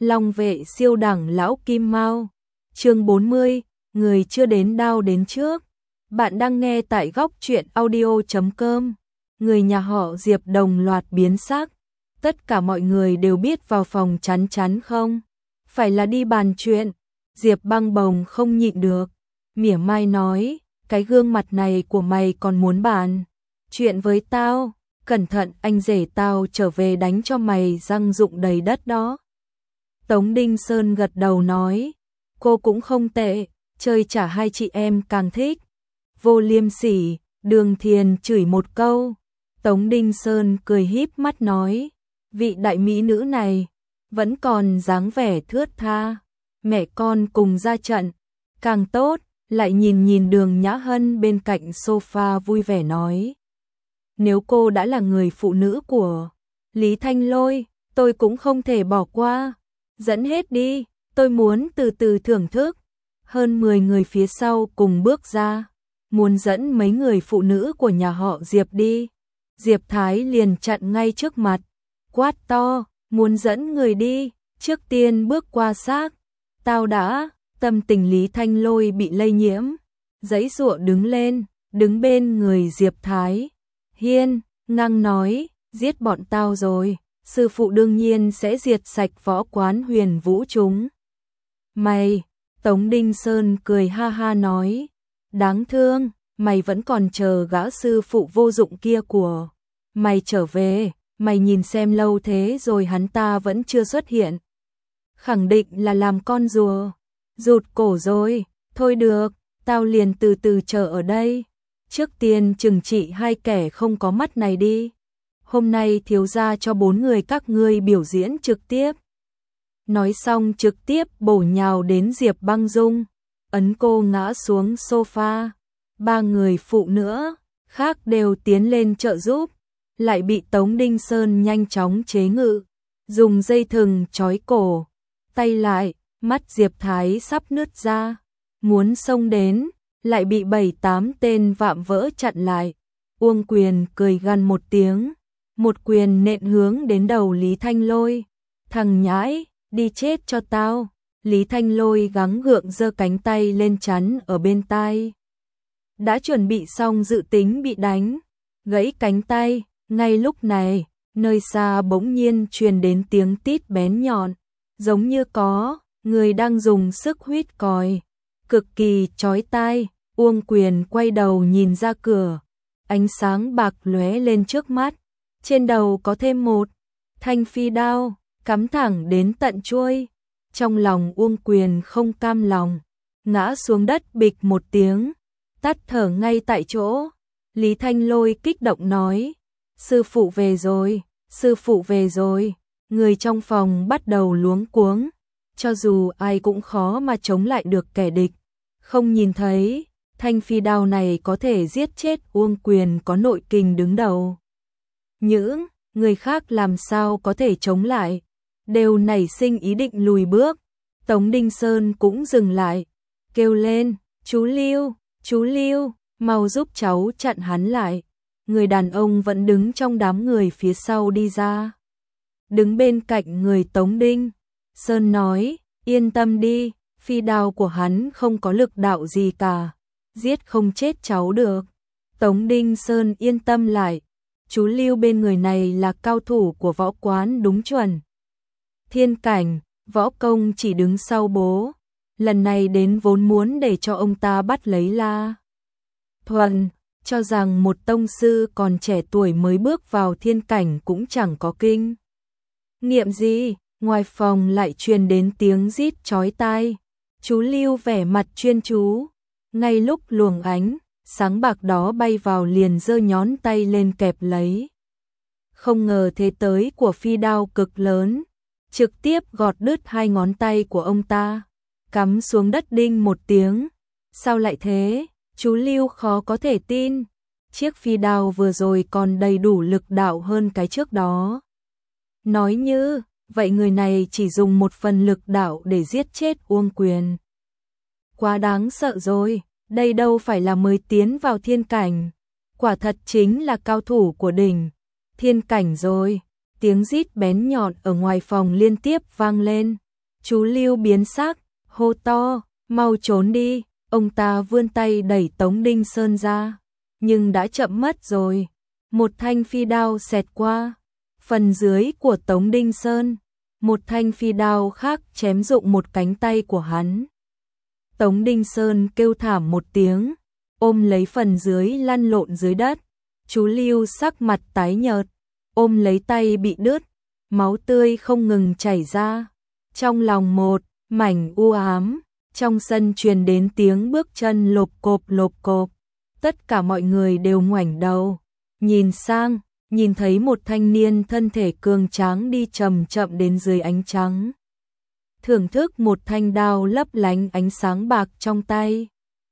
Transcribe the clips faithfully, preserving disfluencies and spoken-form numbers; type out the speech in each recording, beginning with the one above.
Long vệ siêu đẳng lão kim mao. Chương bốn mươi, người chưa đến đao đến trước. Bạn đang nghe tại góc truyện audio chấm com. Người nhà họ Diệp đồng loạt biến sắc. Tất cả mọi người đều biết vào phòng chắn chắn không? Phải là đi bàn chuyện. Diệp Băng Bồng không nhịn được, mỉa mai nói, cái gương mặt này của mày còn muốn bàn chuyện với tao, cẩn thận anh rể tao trở về đánh cho mày răng rụng đầy đất đó. Tống Đinh Sơn gật đầu nói, cô cũng không tệ, chơi chả hai chị em càng thích. Vô liêm sỉ, Đường Thiền chửi một câu. Tống Đinh Sơn cười híp mắt nói, vị đại mỹ nữ này vẫn còn dáng vẻ thướt tha, mẹ con cùng ra trận, càng tốt. Lại nhìn nhìn Đường Nhã Hân bên cạnh sofa vui vẻ nói, nếu cô đã là người phụ nữ của Lý Thanh Lôi, tôi cũng không thể bỏ qua, dẫn hết đi, tôi muốn từ từ thưởng thức. Hơn mười người phía sau cùng bước ra, muốn dẫn mấy người phụ nữ của nhà họ Diệp đi. Diệp Thái liền chặn ngay trước mặt, quát to, muốn dẫn người đi, trước tiên bước qua xác. Tao đã. Tâm tình Lý Thanh Lôi bị lây nhiễm, giãy giụa đứng lên, đứng bên người Diệp Thái Hiên, ngang nói, giết bọn tao rồi, sư phụ đương nhiên sẽ diệt sạch võ quán Huyền Vũ chúng mày. Tống Đinh Sơn cười ha ha nói, đáng thương, mày vẫn còn chờ gã sư phụ vô dụng kia của mày trở về, mày nhìn xem lâu thế rồi hắn ta vẫn chưa xuất hiện, khẳng định là làm con rùa rụt cổ rồi. Thôi được, tao liền từ từ chờ ở đây, trước tiên trừng trị hai kẻ không có mắt này đi. Hôm nay thiếu gia cho bốn người các ngươi biểu diễn trực tiếp. Nói xong trực tiếp bổ nhào đến Diệp Băng Dung, ấn cô ngã xuống sofa. Ba người phụ nữa khác đều tiến lên trợ giúp, lại bị Tống Đinh Sơn nhanh chóng chế ngự, dùng dây thừng trói cổ tay lại. Mắt Diệp Thái sắp nứt ra, muốn xông đến, lại bị bảy tám tên vạm vỡ chặn lại. Uông Quyền cười gằn một tiếng, một quyền nện hướng đến đầu Lý Thanh Lôi. Thằng nhãi, đi chết cho tao. Lý Thanh Lôi gắng gượng giơ cánh tay lên chắn ở bên tai. Đã chuẩn bị xong dự tính bị đánh, gãy cánh tay. Ngay lúc này, nơi xa bỗng nhiên truyền đến tiếng tít bén nhọn, giống như có người đang dùng sức huýt còi, cực kỳ chói tai. Uông Quyền quay đầu nhìn ra cửa, ánh sáng bạc lóe lên trước mắt, trên đầu có thêm một thanh phi đao, cắm thẳng đến tận chuôi. Trong lòng Uông Quyền không cam lòng, ngã xuống đất bịch một tiếng, tắt thở ngay tại chỗ. Lý Thanh Lôi kích động nói, sư phụ về rồi, sư phụ về rồi. Người trong phòng bắt đầu luống cuống, cho dù ai cũng khó mà chống lại được kẻ địch. Không nhìn thấy, thanh phi đao này có thể giết chết Uông Quyền có nội kình đứng đầu. Những người khác làm sao có thể chống lại, đều nảy sinh ý định lùi bước. Tống Đinh Sơn cũng dừng lại, kêu lên, chú Lưu, chú Lưu, mau giúp cháu chặn hắn lại. Người đàn ông vẫn đứng trong đám người phía sau đi ra, đứng bên cạnh người Tống Đinh Sơn nói, yên tâm đi, phi đao của hắn không có lực đạo gì cả, giết không chết cháu được. Tống Đinh Sơn yên tâm lại, chú Lưu bên người này là cao thủ của võ quán đúng chuẩn thiên cảnh, võ công chỉ đứng sau bố, lần này đến vốn muốn để cho ông ta bắt lấy La Thuần, cho rằng một tông sư còn trẻ tuổi mới bước vào thiên cảnh cũng chẳng có kinh nghiệm gì. Ngoài phòng lại truyền đến tiếng rít chói tai, chú Lưu vẻ mặt chuyên chú, ngay lúc luồng ánh sáng bạc đó bay vào liền giơ nhón tay lên kẹp lấy. Không ngờ thế tới của phi đao cực lớn, trực tiếp gọt đứt hai ngón tay của ông ta, cắm xuống đất đinh một tiếng. Sao lại thế? Chú Lưu khó có thể tin, chiếc phi đao vừa rồi còn đầy đủ lực đạo hơn cái trước đó. Nói như vậy người này chỉ dùng một phần lực đạo để giết chết Uông Quyền. Quá đáng sợ rồi, đây đâu phải là mới tiến vào thiên cảnh, quả thật chính là cao thủ của đỉnh thiên cảnh rồi. Tiếng rít bén nhọn ở ngoài phòng liên tiếp vang lên, Chú Lưu biến sắc, hô to, mau trốn đi. Ông ta vươn tay đẩy Tống Đinh Sơn ra, nhưng đã chậm mất rồi. Một thanh phi đao xẹt qua phần dưới của Tống Đinh Sơn, một thanh phi đao khác chém rụng một cánh tay của hắn. Tống Đinh Sơn kêu thảm một tiếng, ôm lấy phần dưới lăn lộn dưới đất. Chú Lưu sắc mặt tái nhợt, ôm lấy tay bị đứt, máu tươi không ngừng chảy ra. Trong lòng một mảnh u ám, trong sân truyền đến tiếng bước chân lộp cộp lộp cộp. Tất cả mọi người đều ngoảnh đầu, nhìn sang, nhìn thấy một thanh niên thân thể cường tráng đi chậm chậm đến dưới ánh trắng, thưởng thức một thanh đao lấp lánh ánh sáng bạc trong tay.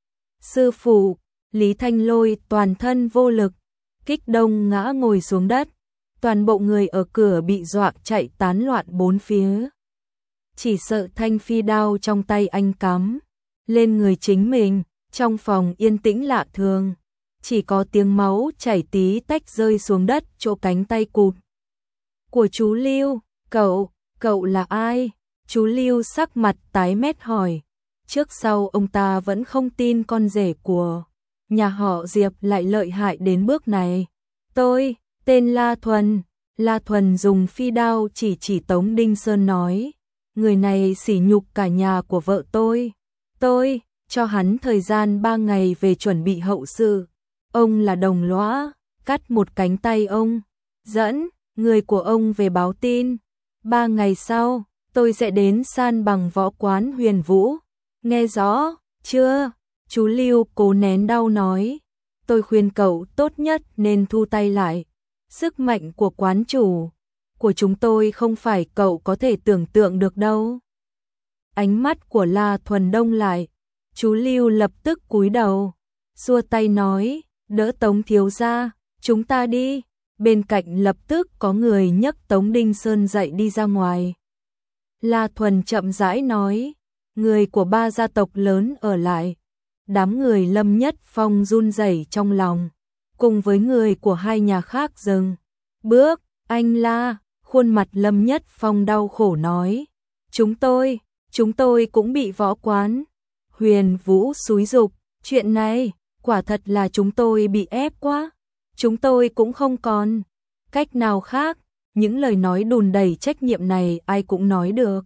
Sư phụ, Lý Thanh Lôi toàn thân vô lực, kích động ngã ngồi xuống đất, toàn bộ người ở cửa bị dọa chạy tán loạn bốn phía. Chỉ sợ thanh phi đao trong tay anh cắm lên người chính mình. Trong phòng yên tĩnh lạ thường, chỉ có tiếng máu chảy tí tách rơi xuống đất chỗ cánh tay cụt của chú Lưu. Cậu, cậu là ai? Chú Lưu sắc mặt tái mét hỏi. Trước sau ông ta vẫn không tin con rể của nhà họ Diệp lại lợi hại đến bước này. Tôi, tên La Thuần. La Thuần dùng phi đao chỉ chỉ Tống Đinh Sơn nói, người này sỉ nhục cả nhà của vợ tôi. Tôi cho hắn thời gian ba ngày về chuẩn bị hậu sự. Ông là đồng lõa, cắt một cánh tay ông, dẫn người của ông về báo tin. Ba ngày sau, tôi sẽ đến san bằng võ quán Huyền Vũ. Nghe rõ chưa? Chú Lưu cố nén đau nói. Tôi khuyên cậu tốt nhất nên thu tay lại. Sức mạnh của quán chủ của chúng tôi không phải cậu có thể tưởng tượng được đâu. Ánh mắt của La Thuần đông lại. Chú Lưu lập tức cúi đầu, xua tay nói, đỡ Tống thiếu gia, chúng ta đi. Bên cạnh lập tức có người nhấc Tống Đinh Sơn dậy đi ra ngoài. La Thuần chậm rãi nói, người của ba gia tộc lớn ở lại. Đám người Lâm Nhất Phong run rẩy trong lòng, cùng với người của hai nhà khác dừng bước. Anh La, khuôn mặt Lâm Nhất Phong đau khổ nói, chúng tôi, chúng tôi cũng bị võ quán Huyền Vũ xúi giục, chuyện này, quả thật là chúng tôi bị ép quá. Chúng tôi cũng không còn cách nào khác, những lời nói đùn đầy trách nhiệm này ai cũng nói được.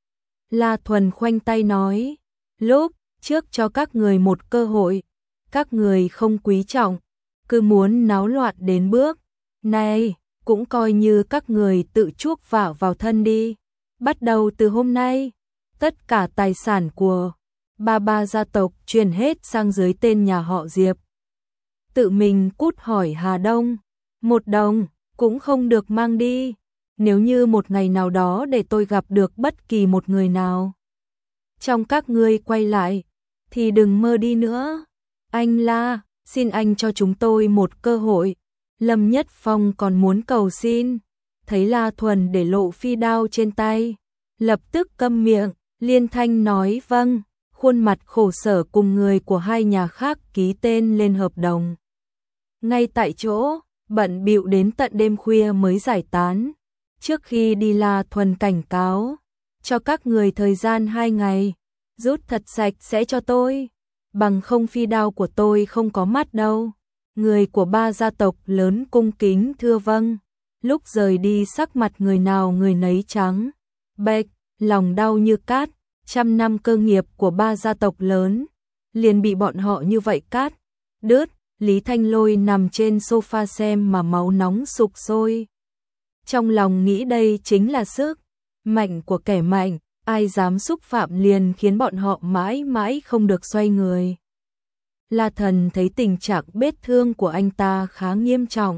La Thuần khoanh tay nói, lúc trước cho các người một cơ hội, các người không quý trọng, cứ muốn náo loạn đến bước này, cũng coi như các người tự chuốc vạ vào thân đi. Bắt đầu từ hôm nay, tất cả tài sản của ba ba gia tộc truyền hết sang dưới tên nhà họ Diệp. Tự mình cút hỏi Hà Đông, một đồng cũng không được mang đi. Nếu như một ngày nào đó để tôi gặp được bất kỳ một người nào trong các ngươi quay lại, thì đừng mơ đi nữa. Anh La, xin anh cho chúng tôi một cơ hội. Lâm Nhất Phong còn muốn cầu xin, thấy La Thuần để lộ phi đao trên tay, lập tức câm miệng, liên thanh nói vâng. Khuôn mặt khổ sở cùng người của hai nhà khác ký tên lên hợp đồng. Ngay tại chỗ, bận bịu đến tận đêm khuya mới giải tán. Trước khi đi La Thuần cảnh cáo, cho các người thời gian hai ngày, rút thật sạch sẽ cho tôi, bằng không phi đao của tôi không có mắt đâu. Người của ba gia tộc lớn cung kính thưa vâng. Lúc rời đi sắc mặt người nào người nấy trắng bệch, lòng đau như cát. Trăm năm cơ nghiệp của ba gia tộc lớn liền bị bọn họ như vậy cát đứt. Lý Thanh Lôi nằm trên sofa xem mà máu nóng sục sôi. Trong lòng nghĩ đây chính là sức mạnh của kẻ mạnh, ai dám xúc phạm liền khiến bọn họ mãi mãi không được xoay người. La Thần thấy tình trạng vết thương của anh ta khá nghiêm trọng,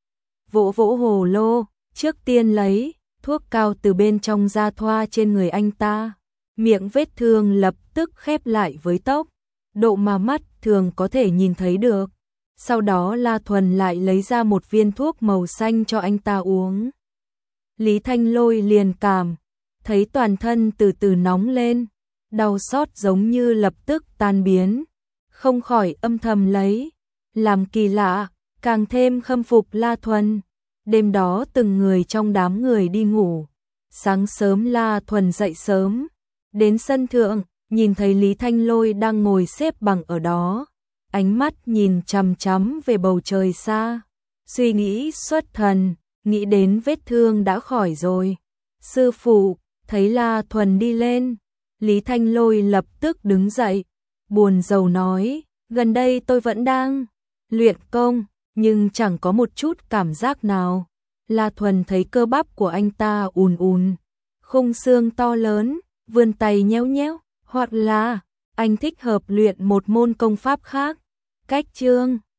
vỗ vỗ hồ lô, trước tiên lấy thuốc cao từ bên trong ra thoa trên người anh ta. Miệng vết thương lập tức khép lại với tốc độ mà mắt thường có thể nhìn thấy được. Sau đó La Thuần lại lấy ra một viên thuốc màu xanh cho anh ta uống. Lý Thanh Lôi liền cảm thấy toàn thân từ từ nóng lên, đau xót giống như lập tức tan biến, không khỏi âm thầm lấy làm kỳ lạ, càng thêm khâm phục La Thuần. Đêm đó từng người trong đám người đi ngủ, sáng sớm La Thuần dậy sớm, Đến sân thượng, nhìn thấy Lý Thanh Lôi đang ngồi xếp bằng ở đó, ánh mắt nhìn chằm chằm về bầu trời xa, suy nghĩ xuất thần, nghĩ đến vết thương đã khỏi rồi. Sư phụ, thấy La Thuần đi lên, Lý Thanh Lôi lập tức đứng dậy, buồn rầu nói, gần đây tôi vẫn đang luyện công, nhưng chẳng có một chút cảm giác nào. La Thuần thấy cơ bắp của anh ta ùn ùn, khung xương to lớn, vươn tay nhéo nhéo, hoặc là anh thích hợp luyện một môn công pháp khác. Cách chương